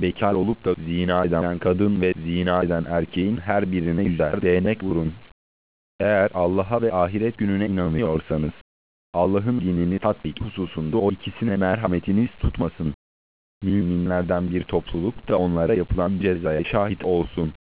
bekar olup da zina eden kadın ve zina eden erkeğin her birine 100'er değnek vurun. Eğer Allah'a ve ahiret gününe inanıyorsanız, Allah'ın dinini tatbik hususunda o ikisine merhametiniz tutmasın. Müminlerden bir topluluk da onlara yapılan cezaya şahit olsun.